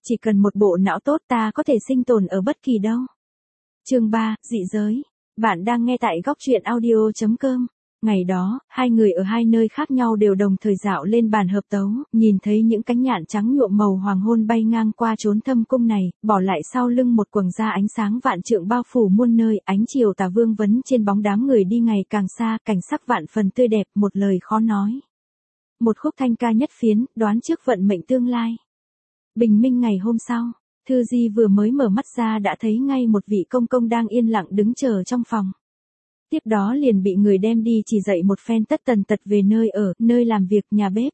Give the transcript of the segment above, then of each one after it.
Chỉ cần một bộ não tốt ta có thể sinh tồn ở bất kỳ đâu. Chương 3, dị giới. Bạn đang nghe tại góc truyện audio.com. Ngày đó, hai người ở hai nơi khác nhau đều đồng thời dạo lên bàn hợp tấu, nhìn thấy những cánh nhạn trắng nhuộm màu hoàng hôn bay ngang qua chốn thâm cung này, bỏ lại sau lưng một quầng da ánh sáng vạn trượng bao phủ muôn nơi, ánh chiều tà vương vấn trên bóng đám người đi ngày càng xa, cảnh sắc vạn phần tươi đẹp, một lời khó nói. Một khúc thanh ca nhất phiến, đoán trước vận mệnh tương lai. Bình minh ngày hôm sau, Thư Di vừa mới mở mắt ra đã thấy ngay một vị công công đang yên lặng đứng chờ trong phòng. Tiếp đó liền bị người đem đi chỉ dạy một phen tất tần tật về nơi ở, nơi làm việc, nhà bếp.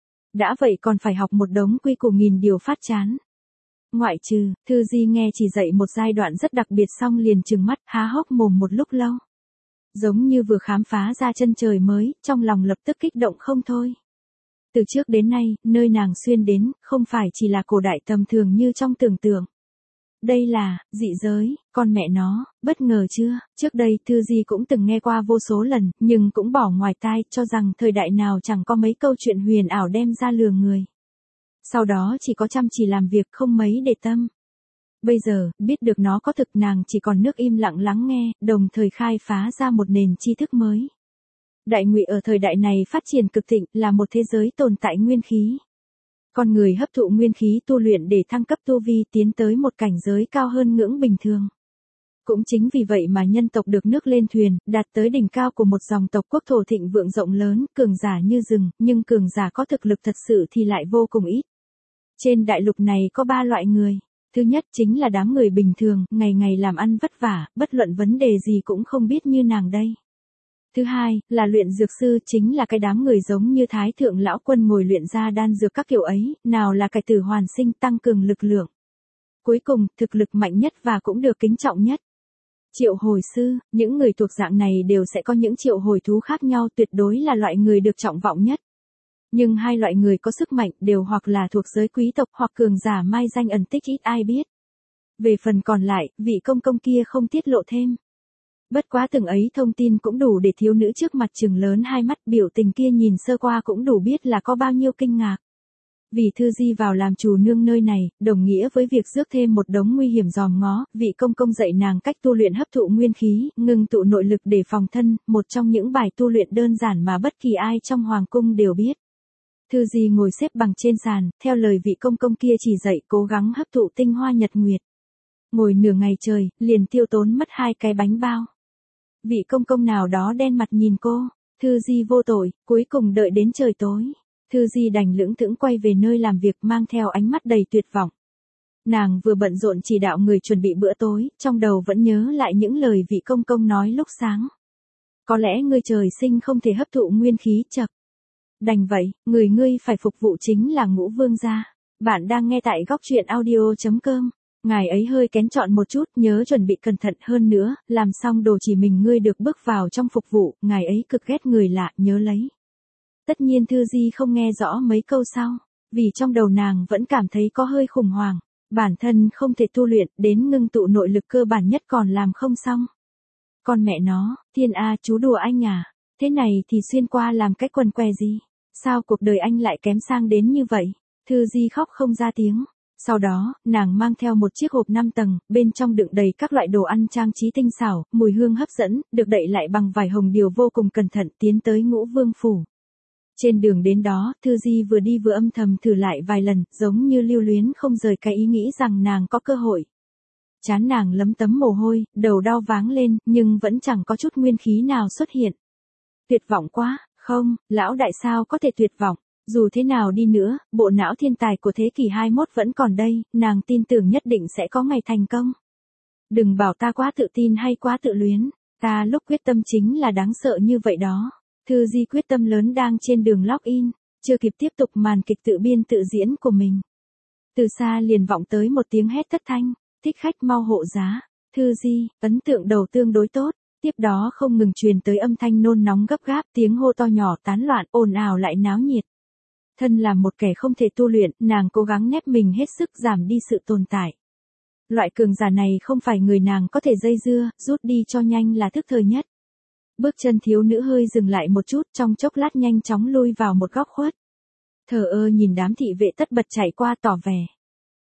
Đã vậy còn phải học một đống quy củ nghìn điều phát chán. Ngoại trừ, Thư Di nghe chỉ dạy một giai đoạn rất đặc biệt xong liền trừng mắt, há hốc mồm một lúc lâu. Giống như vừa khám phá ra chân trời mới, trong lòng lập tức kích động không thôi. Từ trước đến nay, nơi nàng xuyên đến, không phải chỉ là cổ đại tầm thường như trong tưởng tượng. Đây là, dị giới, con mẹ nó, bất ngờ chưa? Trước đây Thư Di cũng từng nghe qua vô số lần, nhưng cũng bỏ ngoài tai, cho rằng thời đại nào chẳng có mấy câu chuyện huyền ảo đem ra lừa người. Sau đó chỉ có chăm chỉ làm việc không mấy để tâm. Bây giờ, biết được nó có thực nàng chỉ còn nước im lặng lắng nghe, đồng thời khai phá ra một nền tri thức mới. Đại Ngụy ở thời đại này phát triển cực thịnh, là một thế giới tồn tại nguyên khí. Con người hấp thụ nguyên khí tu luyện để thăng cấp tu vi tiến tới một cảnh giới cao hơn ngưỡng bình thường. Cũng chính vì vậy mà nhân tộc được nước lên thuyền, đạt tới đỉnh cao của một dòng tộc quốc thổ thịnh vượng rộng lớn, cường giả như rừng, nhưng cường giả có thực lực thật sự thì lại vô cùng ít. Trên đại lục này có 3 loại người. Thứ nhất chính là đám người bình thường, ngày ngày làm ăn vất vả, bất luận vấn đề gì cũng không biết như nàng đây. Thứ hai, là luyện dược sư, chính là cái đám người giống như Thái Thượng Lão Quân ngồi luyện ra đan dược các kiểu ấy, nào là cải tử hoàn sinh tăng cường lực lượng. Cuối cùng, thực lực mạnh nhất và cũng được kính trọng nhất. Triệu hồi sư, những người thuộc dạng này đều sẽ có những triệu hồi thú khác nhau, tuyệt đối là loại người được trọng vọng nhất. Nhưng hai loại người có sức mạnh đều hoặc là thuộc giới quý tộc hoặc cường giả mai danh ẩn tích ít ai biết. Về phần còn lại, vị công công kia không tiết lộ thêm. Bất quá từng ấy thông tin cũng đủ để thiếu nữ trước mặt trừng lớn hai mắt, biểu tình kia nhìn sơ qua cũng đủ biết là có bao nhiêu kinh ngạc. Vì Thư Di vào làm chủ nương nơi này, đồng nghĩa với việc rước thêm một đống nguy hiểm dòm ngó, vị công công dạy nàng cách tu luyện hấp thụ nguyên khí, ngưng tụ nội lực để phòng thân, một trong những bài tu luyện đơn giản mà bất kỳ ai trong hoàng cung đều biết. Thư Di ngồi xếp bằng trên sàn, theo lời vị công công kia chỉ dạy cố gắng hấp thụ tinh hoa nhật nguyệt. Ngồi nửa ngày trời, liền tiêu tốn mất 2 cái bánh bao. Vị công công nào đó đen mặt nhìn cô, Thư Di vô tội, cuối cùng đợi đến trời tối. Thư Di đành lững thững quay về nơi làm việc mang theo ánh mắt đầy tuyệt vọng. Nàng vừa bận rộn chỉ đạo người chuẩn bị bữa tối, trong đầu vẫn nhớ lại những lời vị công công nói lúc sáng. Có lẽ ngươi trời sinh không thể hấp thụ nguyên khí chập. Đành vậy, người ngươi phải phục vụ chính là Ngũ Vương gia. Bạn đang nghe tại góc truyện audio.com. Ngài ấy hơi kén chọn một chút, nhớ chuẩn bị cẩn thận hơn nữa, làm xong đồ chỉ mình ngươi được bước vào trong phục vụ, ngài ấy cực ghét người lạ, nhớ lấy. Tất nhiên Thư Di không nghe rõ mấy câu sau, vì trong đầu nàng vẫn cảm thấy có hơi khủng hoảng, bản thân không thể tu luyện, đến ngưng tụ nội lực cơ bản nhất còn làm không xong. Con mẹ nó, Thiên A chú đùa anh à, thế này thì xuyên qua làm cái quần què gì, sao cuộc đời anh lại kém sang đến như vậy, Thư Di khóc không ra tiếng. Sau đó, nàng mang theo một chiếc hộp 5 tầng, bên trong đựng đầy các loại đồ ăn trang trí tinh xảo, mùi hương hấp dẫn, được đậy lại bằng vải hồng điều vô cùng cẩn thận tiến tới Ngũ Vương phủ. Trên đường đến đó, Thư Di vừa đi vừa âm thầm thử lại vài lần, giống như lưu luyến không rời cái ý nghĩ rằng nàng có cơ hội. Trán nàng lấm tấm mồ hôi, đầu đau váng lên, nhưng vẫn chẳng có chút nguyên khí nào xuất hiện. Tuyệt vọng quá, không, lão đại sao có thể tuyệt vọng. Dù thế nào đi nữa, bộ não thiên tài của thế kỷ 21 vẫn còn đây, nàng tin tưởng nhất định sẽ có ngày thành công. Đừng bảo ta quá tự tin hay quá tự luyến, ta lúc quyết tâm chính là đáng sợ như vậy đó. Thư Di quyết tâm lớn đang trên đường login, chưa kịp tiếp tục màn kịch tự biên tự diễn của mình. Từ xa liền vọng tới một tiếng hét thất thanh, thích khách mau hộ giá. Thư Di, ấn tượng đầu tương đối tốt. Tiếp đó không ngừng truyền tới âm thanh nôn nóng gấp gáp, tiếng hô to nhỏ tán loạn, ồn ào lại náo nhiệt. Thân là một kẻ không thể tu luyện, nàng cố gắng nép mình hết sức giảm đi sự tồn tại. Loại cường giả này không phải người nàng có thể dây dưa, rút đi cho nhanh là thức thời nhất. Bước chân thiếu nữ hơi dừng lại một chút, trong chốc lát nhanh chóng lui vào một góc khuất. Thờ ơ nhìn đám thị vệ tất bật chạy qua tỏ vẻ.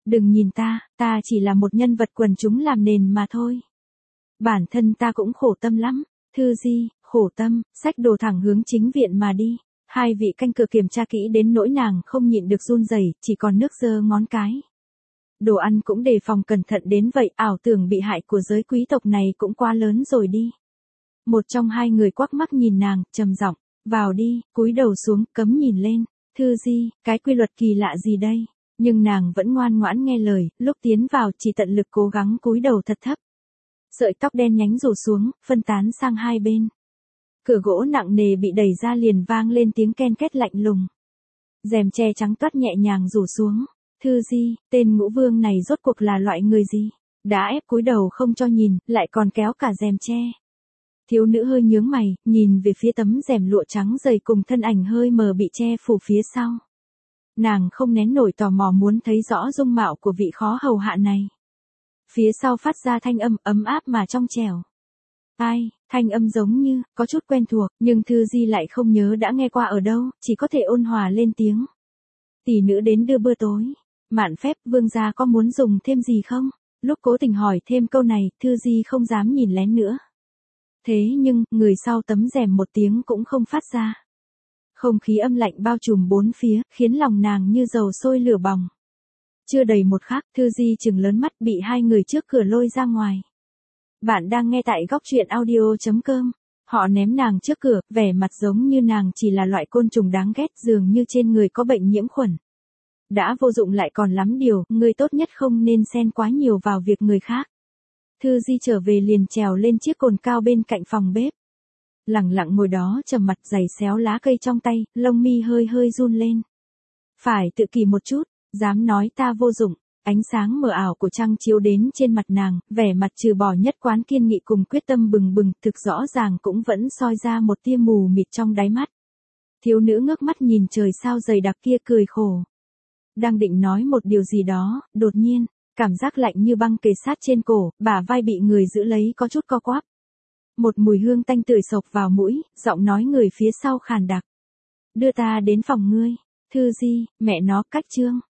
Đừng nhìn ta chỉ là một nhân vật quần chúng làm nền mà thôi. Bản thân ta cũng khổ tâm lắm. Thư Di, khổ tâm, xách đồ thẳng hướng chính viện mà đi. Hai vị canh cửa kiểm tra kỹ đến nỗi nàng không nhịn được run rẩy, chỉ còn nước giơ ngón cái. Đồ ăn cũng đề phòng cẩn thận đến vậy, ảo tưởng bị hại của giới quý tộc này cũng quá lớn rồi đi. Một trong hai người quắc mắt nhìn nàng, trầm giọng, vào đi, cúi đầu xuống, cấm nhìn lên. Thư Di, cái quy luật kỳ lạ gì đây? Nhưng nàng vẫn ngoan ngoãn nghe lời, lúc tiến vào chỉ tận lực cố gắng cúi đầu thật thấp. Sợi tóc đen nhánh rủ xuống, phân tán sang hai bên. Cửa gỗ nặng nề bị đẩy ra liền vang lên tiếng ken két lạnh lùng. Rèm tre trắng toát nhẹ nhàng rủ xuống. Thư Di, tên Ngũ Vương này rốt cuộc là loại người gì? Đã ép cúi đầu không cho nhìn, lại còn kéo cả rèm tre. Thiếu nữ hơi nhướng mày, nhìn về phía tấm rèm lụa trắng dày cùng thân ảnh hơi mờ bị che phủ phía sau. Nàng không nén nổi tò mò muốn thấy rõ dung mạo của vị khó hầu hạ này. Phía sau phát ra thanh âm ấm áp mà trong trẻo. Ai, thanh âm giống như, có chút quen thuộc, nhưng Thư Di lại không nhớ đã nghe qua ở đâu, chỉ có thể ôn hòa lên tiếng. Tỷ nữ đến đưa bữa tối. Mạn phép, vương gia có muốn dùng thêm gì không? Lúc cố tình hỏi thêm câu này, Thư Di không dám nhìn lén nữa. Thế nhưng, người sau tấm rèm một tiếng cũng không phát ra. Không khí âm lạnh bao trùm bốn phía, khiến lòng nàng như dầu sôi lửa bỏng. Chưa đầy một khắc, Thư Di chừng lớn mắt bị hai người trước cửa lôi ra ngoài. Bạn đang nghe tại góc truyện audio.com. Họ ném nàng trước cửa, vẻ mặt giống như nàng chỉ là loại côn trùng đáng ghét, dường như trên người có bệnh nhiễm khuẩn. Đã vô dụng lại còn lắm điều, ngươi tốt nhất không nên xen quá nhiều vào việc người khác. Thư Di trở về liền trèo lên chiếc cồn cao bên cạnh phòng bếp. Lẳng lặng ngồi đó trầm mặt giày xéo lá cây trong tay, lông mi hơi hơi run lên. Phải tự kỷ một chút, dám nói ta vô dụng. Ánh sáng mờ ảo của trăng chiếu đến trên mặt nàng, vẻ mặt trừ bỏ nhất quán kiên nghị cùng quyết tâm bừng bừng, thực rõ ràng cũng vẫn soi ra một tia mù mịt trong đáy mắt. Thiếu nữ ngước mắt nhìn trời sao dày đặc kia cười khổ. Đang định nói một điều gì đó, đột nhiên, cảm giác lạnh như băng kề sát trên cổ, bả vai bị người giữ lấy có chút co quắp. Một mùi hương tanh tưởi xộc vào mũi, giọng nói người phía sau khàn đặc. Đưa ta đến phòng ngươi. Thư Di, mẹ nó cách trương.